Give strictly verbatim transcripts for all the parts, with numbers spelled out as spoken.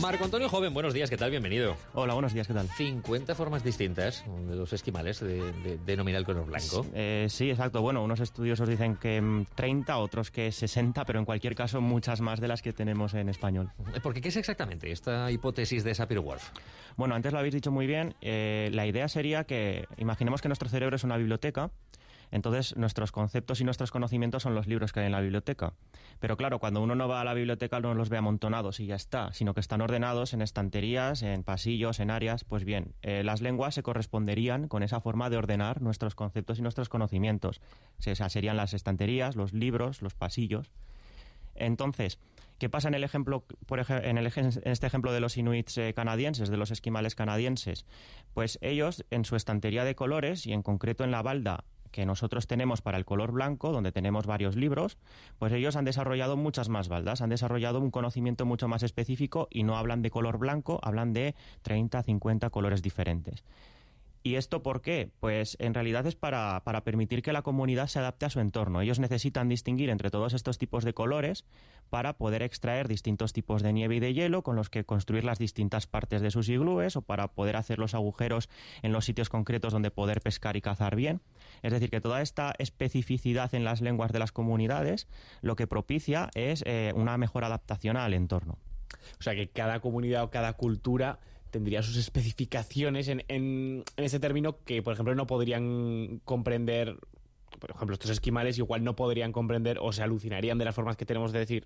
Marco Antonio Joven, buenos días, ¿qué tal? Bienvenido. Hola, buenos días, ¿qué tal? cincuenta formas distintas de los esquimales de, de denominar el color blanco. Eh, sí, exacto. Bueno, unos estudiosos dicen que treinta, otros que sesenta, pero en cualquier caso muchas más de las que tenemos en español. Porque, ¿qué es exactamente esta hipótesis de Sapir-Whorf? Bueno, antes lo habéis dicho muy bien. Eh, la idea sería que, imaginemos que nuestro cerebro es una biblioteca. Entonces, nuestros conceptos y nuestros conocimientos son los libros que hay en la biblioteca. Pero claro, cuando uno no va a la biblioteca no los ve amontonados y ya está, sino que están ordenados en estanterías, en pasillos, en áreas. Pues bien, eh, las lenguas se corresponderían con esa forma de ordenar nuestros conceptos y nuestros conocimientos. O sea, serían las estanterías, los libros, los pasillos. Entonces, ¿qué pasa en el ejemplo, por ejemplo, en, el, en este ejemplo de los inuits eh, canadienses, de los esquimales canadienses? Pues ellos, en su estantería de colores, y en concreto en la balda que nosotros tenemos para el color blanco, donde tenemos varios libros, pues ellos han desarrollado muchas más baldas, han desarrollado un conocimiento mucho más específico y no hablan de color blanco, hablan de treinta, cincuenta colores diferentes. ¿Y esto por qué? Pues en realidad es para, para permitir que la comunidad se adapte a su entorno. Ellos necesitan distinguir entre todos estos tipos de colores para poder extraer distintos tipos de nieve y de hielo con los que construir las distintas partes de sus iglúes o para poder hacer los agujeros en los sitios concretos donde poder pescar y cazar bien. Es decir, que toda esta especificidad en las lenguas de las comunidades lo que propicia es eh, una mejor adaptación al entorno. O sea, que cada comunidad o cada cultura tendría sus especificaciones en, en, en ese término que, por ejemplo, no podrían comprender. Por ejemplo, estos esquimales igual no podrían comprender o se alucinarían de las formas que tenemos de decir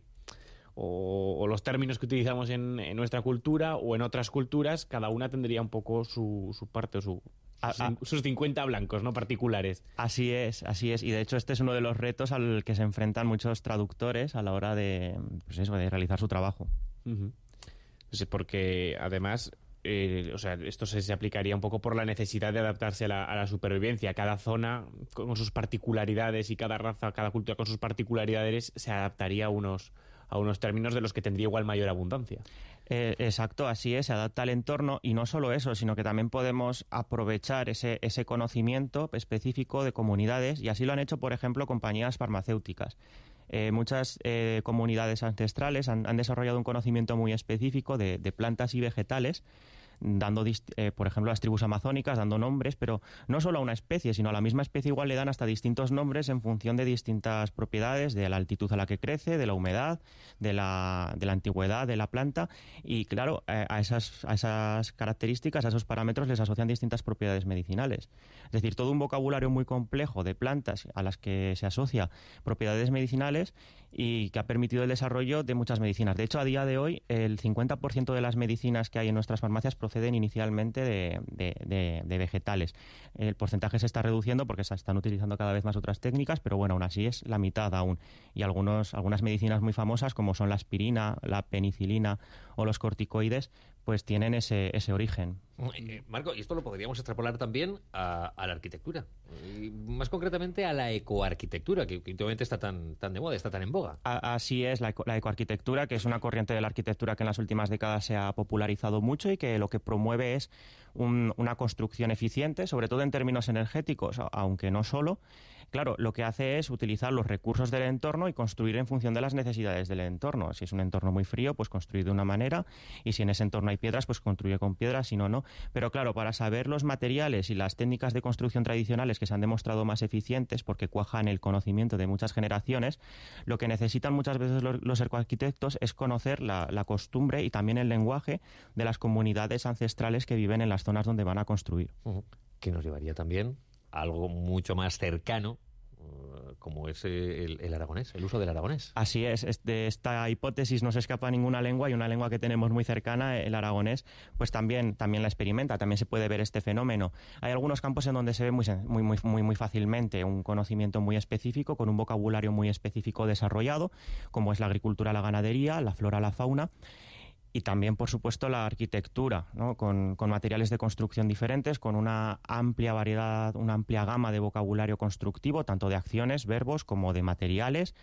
o, o los términos que utilizamos en, en nuestra cultura o en otras culturas. Cada una tendría un poco su, su parte o su... A, a, sus cincuenta blancos, ¿no? Particulares. Así es, así es. Y de hecho este es uno de los retos al que se enfrentan muchos traductores a la hora de, pues eso, de realizar su trabajo. Uh-huh. Sí, porque además... Eh, o sea, esto se, se aplicaría un poco por la necesidad de adaptarse a la, a la supervivencia. Cada zona con sus particularidades y cada raza, cada cultura con sus particularidades se adaptaría a unos, a unos términos de los que tendría igual mayor abundancia. Eh, exacto, así es, se adapta al entorno y no solo eso, sino que también podemos aprovechar ese, ese conocimiento específico de comunidades y así lo han hecho, por ejemplo, compañías farmacéuticas. Eh, muchas eh, comunidades ancestrales han, han desarrollado un conocimiento muy específico de, de plantas y vegetales, dando, eh, por ejemplo, las tribus amazónicas, dando nombres, pero no solo a una especie, sino a la misma especie igual le dan hasta distintos nombres en función de distintas propiedades, de la altitud a la que crece, de la humedad, de la, de la antigüedad de la planta, y claro, eh, a, esas, a esas características, a esos parámetros les asocian distintas propiedades medicinales. Es decir, todo un vocabulario muy complejo de plantas a las que se asocia propiedades medicinales y que ha permitido el desarrollo de muchas medicinas. De hecho, a día de hoy, el cincuenta por ciento de las medicinas que hay en nuestras farmacias proceden inicialmente de, de, de, de vegetales. El porcentaje se está reduciendo porque se están utilizando cada vez más otras técnicas, pero bueno, aún así es la mitad aún. Y algunos, algunas medicinas muy famosas, como son la aspirina, la penicilina o los corticoides, pues tienen ese, ese origen. Eh, Marco, y esto lo podríamos extrapolar también a, a la arquitectura, y más concretamente a la ecoarquitectura, que, que últimamente está tan, tan de moda, está tan en boga. A, así es, la, eco, la ecoarquitectura, que es una corriente de la arquitectura que en las últimas décadas se ha popularizado mucho y que lo que promueve es un, una construcción eficiente, sobre todo en términos energéticos, aunque no solo. Claro, lo que hace es utilizar los recursos del entorno y construir en función de las necesidades del entorno. Si es un entorno muy frío, pues construir de una manera, y si en ese entorno hay piedras, pues construye con piedras, si no, no. Pero claro, para saber los materiales y las técnicas de construcción tradicionales que se han demostrado más eficientes, porque cuajan el conocimiento de muchas generaciones, lo que necesitan muchas veces los, los arquitectos es conocer la, la costumbre y también el lenguaje de las comunidades ancestrales que viven en las zonas donde van a construir. Uh-huh. Que nos llevaría también a algo mucho más cercano, como es el, el aragonés, el uso del aragonés. Así es, de esta hipótesis no se escapa ninguna lengua, y una lengua que tenemos muy cercana, el aragonés, pues también, también la experimenta, también se puede ver este fenómeno. Hay algunos campos en donde se ve muy, muy, muy, muy, muy fácilmente un conocimiento muy específico, con un vocabulario muy específico desarrollado, como es la agricultura, la ganadería, la flora, la fauna. Y también, por supuesto, la arquitectura, ¿no? Con, con materiales de construcción diferentes, con una amplia variedad, una amplia gama de vocabulario constructivo, tanto de acciones, verbos, como de materiales,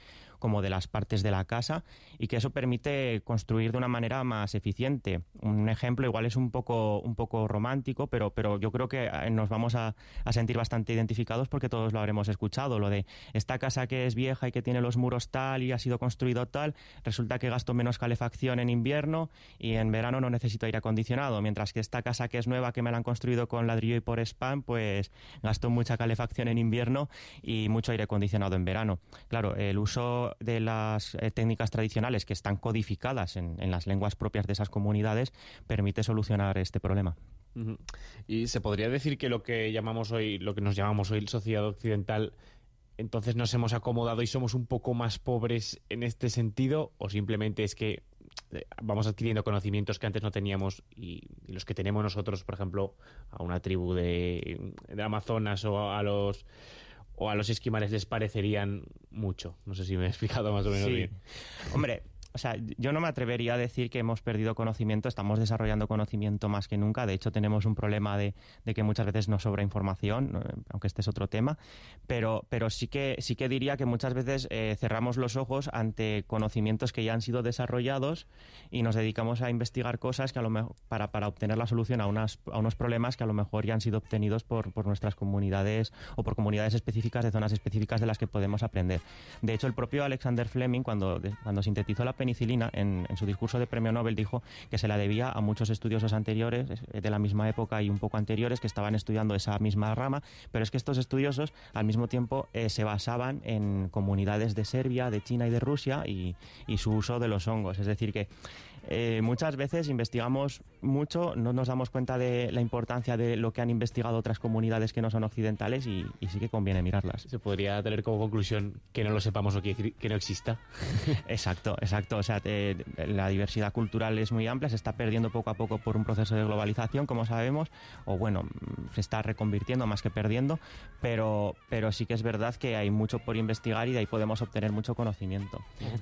como de las partes de la casa, y que eso permite construir de una manera más eficiente. Un ejemplo igual es un poco, un poco romántico, pero, pero yo creo que nos vamos a, a sentir bastante identificados porque todos lo habremos escuchado, lo de esta casa que es vieja y que tiene los muros tal y ha sido construido tal, resulta que gasto menos calefacción en invierno y en verano no necesito aire acondicionado, mientras que esta casa que es nueva, que me la han construido con ladrillo y por spam, pues gasto mucha calefacción en invierno y mucho aire acondicionado en verano. Claro, el uso de las eh, técnicas tradicionales que están codificadas en, en las lenguas propias de esas comunidades permite solucionar este problema. Uh-huh. Y se podría decir que lo que llamamos hoy, lo que nos llamamos hoy sociedad occidental, entonces nos hemos acomodado y somos un poco más pobres en este sentido, o simplemente es que vamos adquiriendo conocimientos que antes no teníamos y, y los que tenemos nosotros, por ejemplo, a una tribu de, de Amazonas o a los o a los esquimales les parecerían mucho. No sé si me he explicado más o menos sí. bien. Hombre, o sea, yo no me atrevería a decir que hemos perdido conocimiento, estamos desarrollando conocimiento más que nunca. De hecho, tenemos un problema de, de que muchas veces nos sobra información, aunque este es otro tema, pero, pero sí que sí que diría que muchas veces eh, cerramos los ojos ante conocimientos que ya han sido desarrollados y nos dedicamos a investigar cosas que a lo mejor, para, para obtener la solución a, unas, a unos problemas que a lo mejor ya han sido obtenidos por, por nuestras comunidades o por comunidades específicas de zonas específicas de las que podemos aprender. De hecho, el propio Alexander Fleming, cuando, cuando sintetizó la penicilina, en, en su discurso de premio Nobel dijo que se la debía a muchos estudiosos anteriores de la misma época y un poco anteriores que estaban estudiando esa misma rama, pero es que estos estudiosos al mismo tiempo eh, se basaban en comunidades de Serbia, de China y de Rusia y, y su uso de los hongos. Es decir que Eh, muchas veces investigamos mucho, no nos damos cuenta de la importancia de lo que han investigado otras comunidades que no son occidentales y, y sí que conviene mirarlas. Se podría tener como conclusión que no lo sepamos o quiere decir que no exista. Exacto, exacto. O sea, te, la diversidad cultural es muy amplia, se está perdiendo poco a poco por un proceso de globalización, como sabemos, o bueno, se está reconvirtiendo más que perdiendo, pero, pero sí que es verdad que hay mucho por investigar y de ahí podemos obtener mucho conocimiento.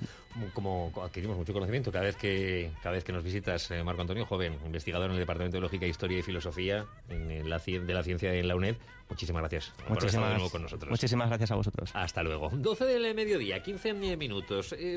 Como adquirimos mucho conocimiento cada vez que cada vez que nos visitas, eh, Marco Antonio Joven, investigador en el Departamento de Lógica, Historia y Filosofía en la, de la Ciencia en la UNED. Muchísimas gracias por estar de nuevo con nosotros. Muchísimas gracias a vosotros. Hasta luego. doce del mediodía, quince minutos. Eh,